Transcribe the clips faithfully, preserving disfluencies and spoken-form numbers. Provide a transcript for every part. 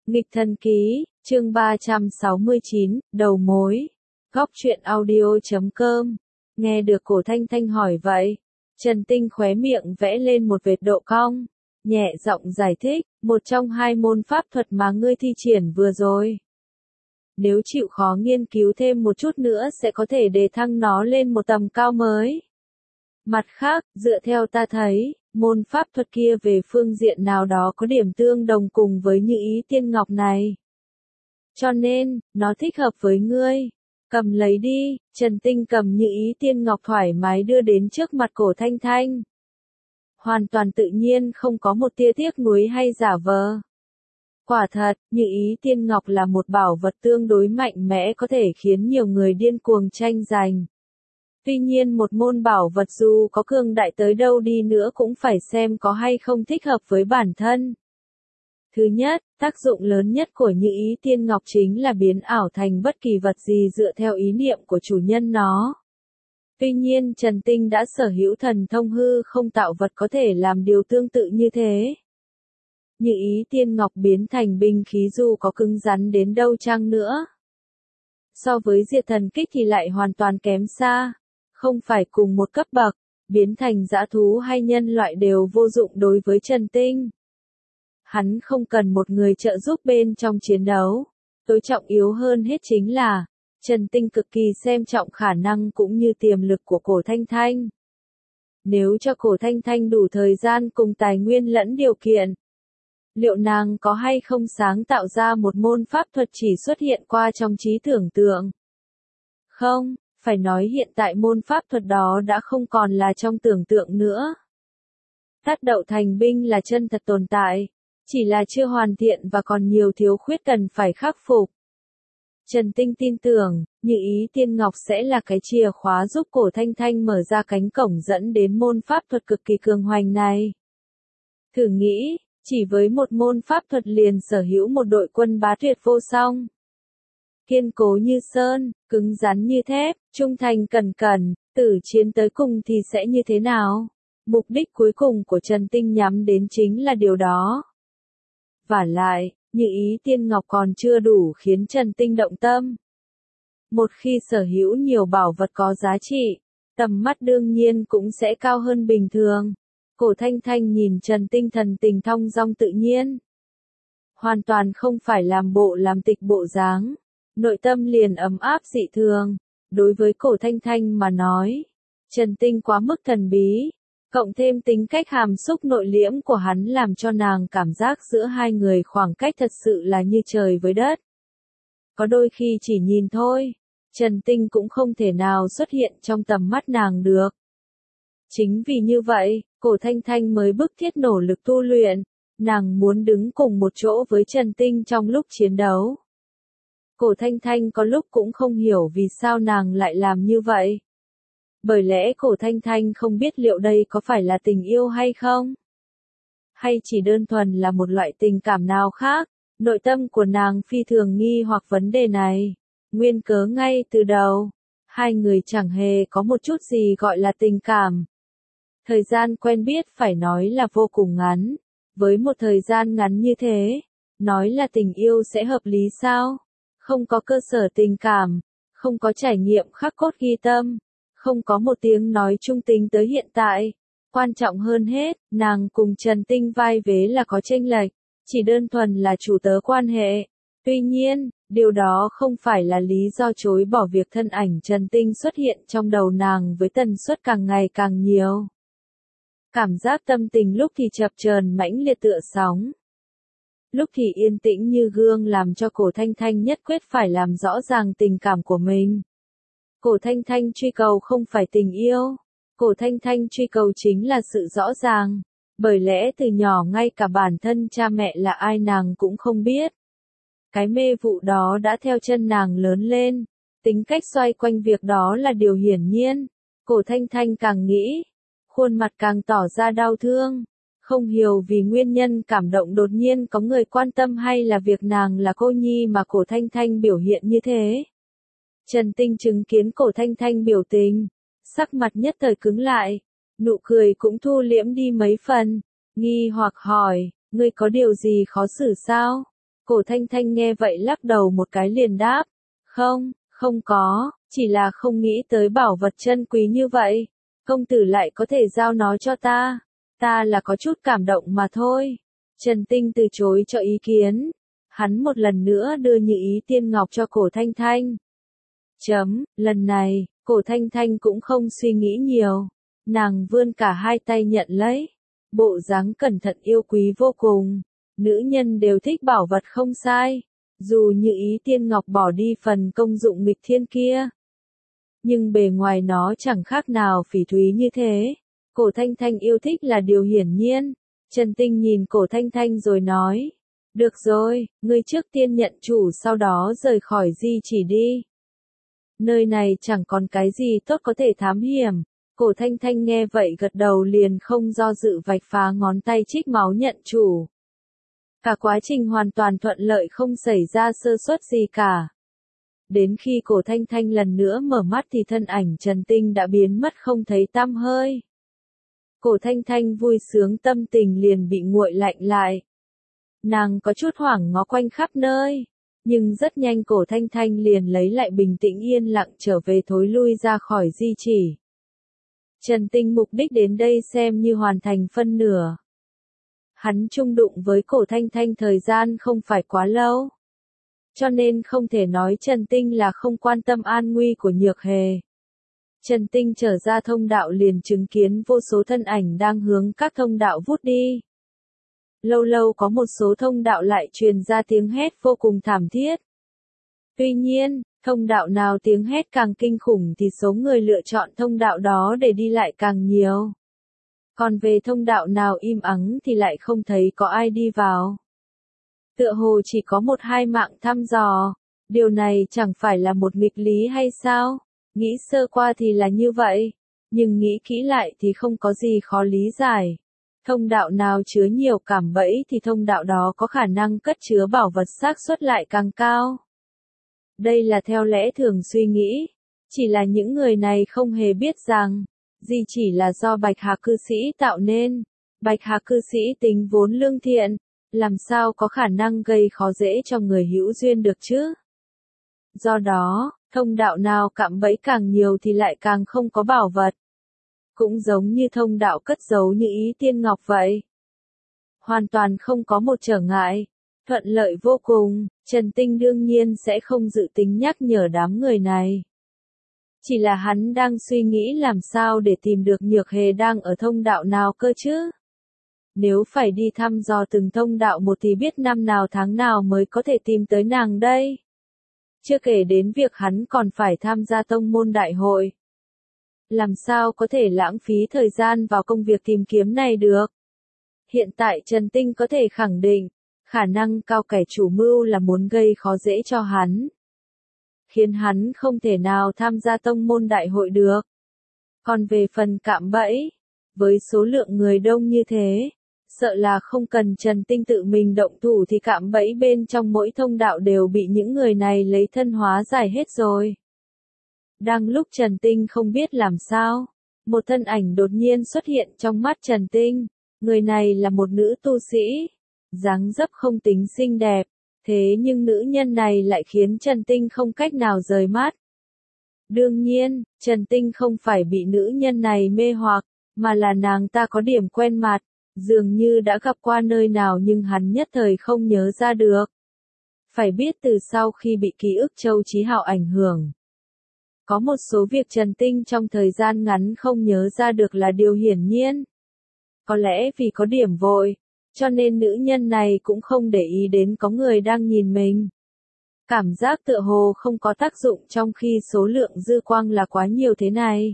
Nghịch thần ký, chương ba trăm sáu mươi chín, đầu mối. Góc truyện audio chấm com. Nghe được Cổ Thanh Thanh hỏi vậy, Trần Tinh khóe miệng vẽ lên một vệt độ cong, nhẹ giọng giải thích, một trong hai môn pháp thuật mà ngươi thi triển vừa rồi. Nếu chịu khó nghiên cứu thêm một chút nữa sẽ có thể đề thăng nó lên một tầm cao mới. Mặt khác, dựa theo ta thấy, môn pháp thuật kia về phương diện nào đó có điểm tương đồng cùng với Như Ý Tiên Ngọc này. Cho nên, nó thích hợp với ngươi. Cầm lấy đi. Trần Tinh cầm Như Ý Tiên Ngọc thoải mái đưa đến trước mặt Cổ Thanh Thanh. Hoàn toàn tự nhiên, không có một tia tiếc nuối hay giả vờ. Quả thật, Như Ý Tiên Ngọc là một bảo vật tương đối mạnh mẽ có thể khiến nhiều người điên cuồng tranh giành. Tuy nhiên một môn bảo vật dù có cường đại tới đâu đi nữa cũng phải xem có hay không thích hợp với bản thân. Thứ nhất, tác dụng lớn nhất của Như Ý Tiên Ngọc chính là biến ảo thành bất kỳ vật gì dựa theo ý niệm của chủ nhân nó. Tuy nhiên Trần Tinh đã sở hữu thần thông hư không tạo vật có thể làm điều tương tự như thế. Như Ý Tiên Ngọc biến thành binh khí dù có cứng rắn đến đâu chăng nữa. So với Diệt Thần Kích thì lại hoàn toàn kém xa. Không phải cùng một cấp bậc, biến thành dã thú hay nhân loại đều vô dụng đối với Trần Tinh. Hắn không cần một người trợ giúp bên trong chiến đấu. Tối trọng yếu hơn hết chính là, Trần Tinh cực kỳ xem trọng khả năng cũng như tiềm lực của Cổ Thanh Thanh. Nếu cho Cổ Thanh Thanh đủ thời gian cùng tài nguyên lẫn điều kiện, liệu nàng có hay không sáng tạo ra một môn pháp thuật chỉ xuất hiện qua trong trí tưởng tượng? Không. Phải nói hiện tại môn pháp thuật đó đã không còn là trong tưởng tượng nữa. Tát đậu thành binh là chân thật tồn tại, chỉ là chưa hoàn thiện và còn nhiều thiếu khuyết cần phải khắc phục. Trần Tinh tin tưởng, Như Ý Tiên Ngọc sẽ là cái chìa khóa giúp Cổ Thanh Thanh mở ra cánh cổng dẫn đến môn pháp thuật cực kỳ cường hoành này. Thử nghĩ, chỉ với một môn pháp thuật liền sở hữu một đội quân bá tuyệt vô song. Kiên cố như sơn, cứng rắn như thép, trung thành cẩn cẩn, tử chiến tới cùng thì sẽ như thế nào? Mục đích cuối cùng của Trần Tinh nhắm đến chính là điều đó. Vả lại, Như Ý Tiên Ngọc còn chưa đủ khiến Trần Tinh động tâm. Một khi sở hữu nhiều bảo vật có giá trị, tầm mắt đương nhiên cũng sẽ cao hơn bình thường. Cổ Thanh Thanh nhìn Trần Tinh thần tình thong dong tự nhiên. Hoàn toàn không phải làm bộ làm tịch bộ dáng. Nội tâm liền ấm áp dị thường. Đối với Cổ Thanh Thanh mà nói, Trần Tinh quá mức thần bí, cộng thêm tính cách hàm xúc nội liễm của hắn làm cho nàng cảm giác giữa hai người khoảng cách thật sự là như trời với đất. Có đôi khi chỉ nhìn thôi, Trần Tinh cũng không thể nào xuất hiện trong tầm mắt nàng được. Chính vì như vậy, Cổ Thanh Thanh mới bức thiết nỗ lực tu luyện, nàng muốn đứng cùng một chỗ với Trần Tinh trong lúc chiến đấu. Cổ Thanh Thanh có lúc cũng không hiểu vì sao nàng lại làm như vậy. Bởi lẽ Cổ Thanh Thanh không biết liệu đây có phải là tình yêu hay không? Hay chỉ đơn thuần là một loại tình cảm nào khác? Nội tâm của nàng phi thường nghi hoặc vấn đề này. Nguyên cớ ngay từ đầu, hai người chẳng hề có một chút gì gọi là tình cảm. Thời gian quen biết phải nói là vô cùng ngắn. Với một thời gian ngắn như thế, nói là tình yêu sẽ hợp lý sao? Không có cơ sở tình cảm, không có trải nghiệm khắc cốt ghi tâm, không có một tiếng nói trung tính tới hiện tại. Quan trọng hơn hết, nàng cùng Trần Tinh vai vế là có chênh lệch, chỉ đơn thuần là chủ tớ quan hệ. Tuy nhiên, điều đó không phải là lý do chối bỏ việc thân ảnh Trần Tinh xuất hiện trong đầu nàng với tần suất càng ngày càng nhiều. Cảm giác tâm tình lúc thì chập chờn mãnh liệt tựa sóng. Lúc thì yên tĩnh như gương làm cho Cổ Thanh Thanh nhất quyết phải làm rõ ràng tình cảm của mình. Cổ Thanh Thanh truy cầu không phải tình yêu. Cổ Thanh Thanh truy cầu chính là sự rõ ràng. Bởi lẽ từ nhỏ ngay cả bản thân cha mẹ là ai nàng cũng không biết. Cái mê vụ đó đã theo chân nàng lớn lên. Tính cách xoay quanh việc đó là điều hiển nhiên. Cổ Thanh Thanh càng nghĩ, khuôn mặt càng tỏ ra đau thương. Không hiểu vì nguyên nhân cảm động đột nhiên có người quan tâm hay là việc nàng là cô nhi mà Cổ Thanh Thanh biểu hiện như thế. Trần Tinh chứng kiến Cổ Thanh Thanh biểu tình, sắc mặt nhất thời cứng lại, nụ cười cũng thu liễm đi mấy phần, nghi hoặc hỏi, ngươi có điều gì khó xử sao? Cổ Thanh Thanh nghe vậy lắc đầu một cái liền đáp, không, không có, chỉ là không nghĩ tới bảo vật chân quý như vậy. Công tử lại có thể giao nó cho ta. Ta là có chút cảm động mà thôi. Trần Tinh từ chối cho ý kiến. Hắn một lần nữa đưa Như Ý Tiên Ngọc cho Cổ Thanh Thanh. Chấm, lần này, Cổ Thanh Thanh cũng không suy nghĩ nhiều. Nàng vươn cả hai tay nhận lấy. Bộ dáng cẩn thận yêu quý vô cùng. Nữ nhân đều thích bảo vật không sai. Dù Như Ý Tiên Ngọc bỏ đi phần công dụng nghịch thiên kia. Nhưng bề ngoài nó chẳng khác nào phỉ thúy như thế. Cổ Thanh Thanh yêu thích là điều hiển nhiên. Trần Tinh nhìn Cổ Thanh Thanh rồi nói. Được rồi, ngươi trước tiên nhận chủ sau đó rời khỏi di chỉ đi. Nơi này chẳng còn cái gì tốt có thể thám hiểm. Cổ Thanh Thanh nghe vậy gật đầu liền không do dự vạch phá ngón tay trích máu nhận chủ. Cả quá trình hoàn toàn thuận lợi không xảy ra sơ suất gì cả. Đến khi Cổ Thanh Thanh lần nữa mở mắt thì thân ảnh Trần Tinh đã biến mất không thấy tăm hơi. Cổ Thanh Thanh vui sướng tâm tình liền bị nguội lạnh lại. Nàng có chút hoảng ngó quanh khắp nơi, nhưng rất nhanh Cổ Thanh Thanh liền lấy lại bình tĩnh yên lặng trở về thối lui ra khỏi di chỉ. Trần Tinh mục đích đến đây xem như hoàn thành phân nửa. Hắn chung đụng với Cổ Thanh Thanh thời gian không phải quá lâu. Cho nên không thể nói Trần Tinh là không quan tâm an nguy của Nhược Hề. Trần Tinh trở ra thông đạo liền chứng kiến vô số thân ảnh đang hướng các thông đạo vút đi. Lâu lâu có một số thông đạo lại truyền ra tiếng hét vô cùng thảm thiết. Tuy nhiên, thông đạo nào tiếng hét càng kinh khủng thì số người lựa chọn thông đạo đó để đi lại càng nhiều. Còn về thông đạo nào im ắng thì lại không thấy có ai đi vào. Tựa hồ chỉ có một hai mạng thăm dò. Điều này chẳng phải là một nghịch lý hay sao? Nghĩ sơ qua thì là như vậy. Nhưng nghĩ kỹ lại thì không có gì khó lý giải. Thông đạo nào chứa nhiều cảm bẫy thì thông đạo đó có khả năng cất chứa bảo vật xác suất lại càng cao. Đây là theo lẽ thường suy nghĩ. Chỉ là những người này không hề biết rằng, di chỉ là do Bạch Hà cư sĩ tạo nên. Bạch Hà cư sĩ tính vốn lương thiện, làm sao có khả năng gây khó dễ cho người hữu duyên được chứ? Do đó, thông đạo nào cạm bẫy càng nhiều thì lại càng không có bảo vật. Cũng giống như thông đạo cất giấu Như Ý Tiên Ngọc vậy. Hoàn toàn không có một trở ngại, thuận lợi vô cùng, Trần Tinh đương nhiên sẽ không dự tính nhắc nhở đám người này. Chỉ là hắn đang suy nghĩ làm sao để tìm được Nhược Hề đang ở thông đạo nào cơ chứ? Nếu phải đi thăm dò từng thông đạo một thì biết năm nào tháng nào mới có thể tìm tới nàng đây. Chưa kể đến việc hắn còn phải tham gia tông môn đại hội. Làm sao có thể lãng phí thời gian vào công việc tìm kiếm này được? Hiện tại Trần Tinh có thể khẳng định, khả năng cao kẻ chủ mưu là muốn gây khó dễ cho hắn. Khiến hắn không thể nào tham gia tông môn đại hội được. Còn về phần cạm bẫy, với số lượng người đông như thế, sợ là không cần Trần Tinh tự mình động thủ thì cạm bẫy bên trong mỗi thông đạo đều bị những người này lấy thân hóa giải hết rồi. Đang lúc Trần Tinh không biết làm sao, một thân ảnh đột nhiên xuất hiện trong mắt Trần Tinh. Người này là một nữ tu sĩ, dáng dấp không tính xinh đẹp, thế nhưng nữ nhân này lại khiến Trần Tinh không cách nào rời mắt. Đương nhiên, Trần Tinh không phải bị nữ nhân này mê hoặc, mà là nàng ta có điểm quen mặt, dường như đã gặp qua nơi nào nhưng hắn nhất thời không nhớ ra được. Phải biết từ sau khi bị ký ức Châu Chí Hạo ảnh hưởng, có một số việc Trần Tinh trong thời gian ngắn không nhớ ra được là điều hiển nhiên. Có lẽ vì có điểm vội, cho nên nữ nhân này cũng không để ý đến có người đang nhìn mình. Cảm giác tựa hồ không có tác dụng trong khi số lượng dư quang là quá nhiều thế này.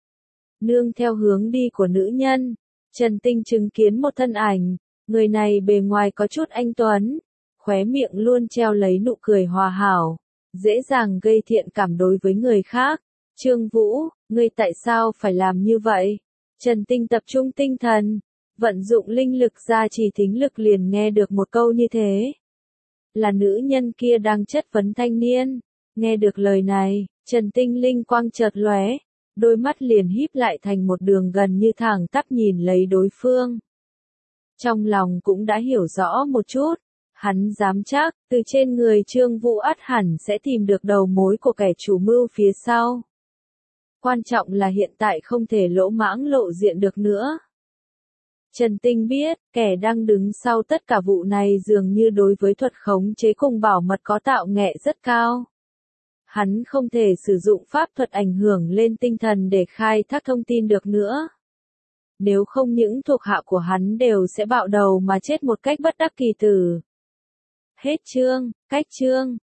Nương theo hướng đi của nữ nhân, Trần Tinh chứng kiến một thân ảnh, người này bề ngoài có chút anh tuấn, khóe miệng luôn treo lấy nụ cười hòa hảo, dễ dàng gây thiện cảm đối với người khác. Trương Vũ, ngươi tại sao phải làm như vậy? Trần Tinh tập trung tinh thần, vận dụng linh lực ra chỉ thính lực liền nghe được một câu như thế. Là nữ nhân kia đang chất vấn thanh niên. Nghe được lời này, Trần Tinh linh quang chợt lóe, đôi mắt liền híp lại thành một đường gần như thẳng tắp nhìn lấy đối phương. Trong lòng cũng đã hiểu rõ một chút, Hắn dám chắc, từ trên người Trương Vũ ắt hẳn sẽ tìm được đầu mối của kẻ chủ mưu phía sau. Quan trọng là hiện tại không thể lỗ mãng lộ diện được nữa. Trần Tinh biết, kẻ đang đứng sau tất cả vụ này dường như đối với thuật khống chế cùng bảo mật có tạo nghệ rất cao. Hắn không thể sử dụng pháp thuật ảnh hưởng lên tinh thần để khai thác thông tin được nữa. Nếu không những thuộc hạ của hắn đều sẽ bạo đầu mà chết một cách bất đắc kỳ tử. Hết chương, cách chương.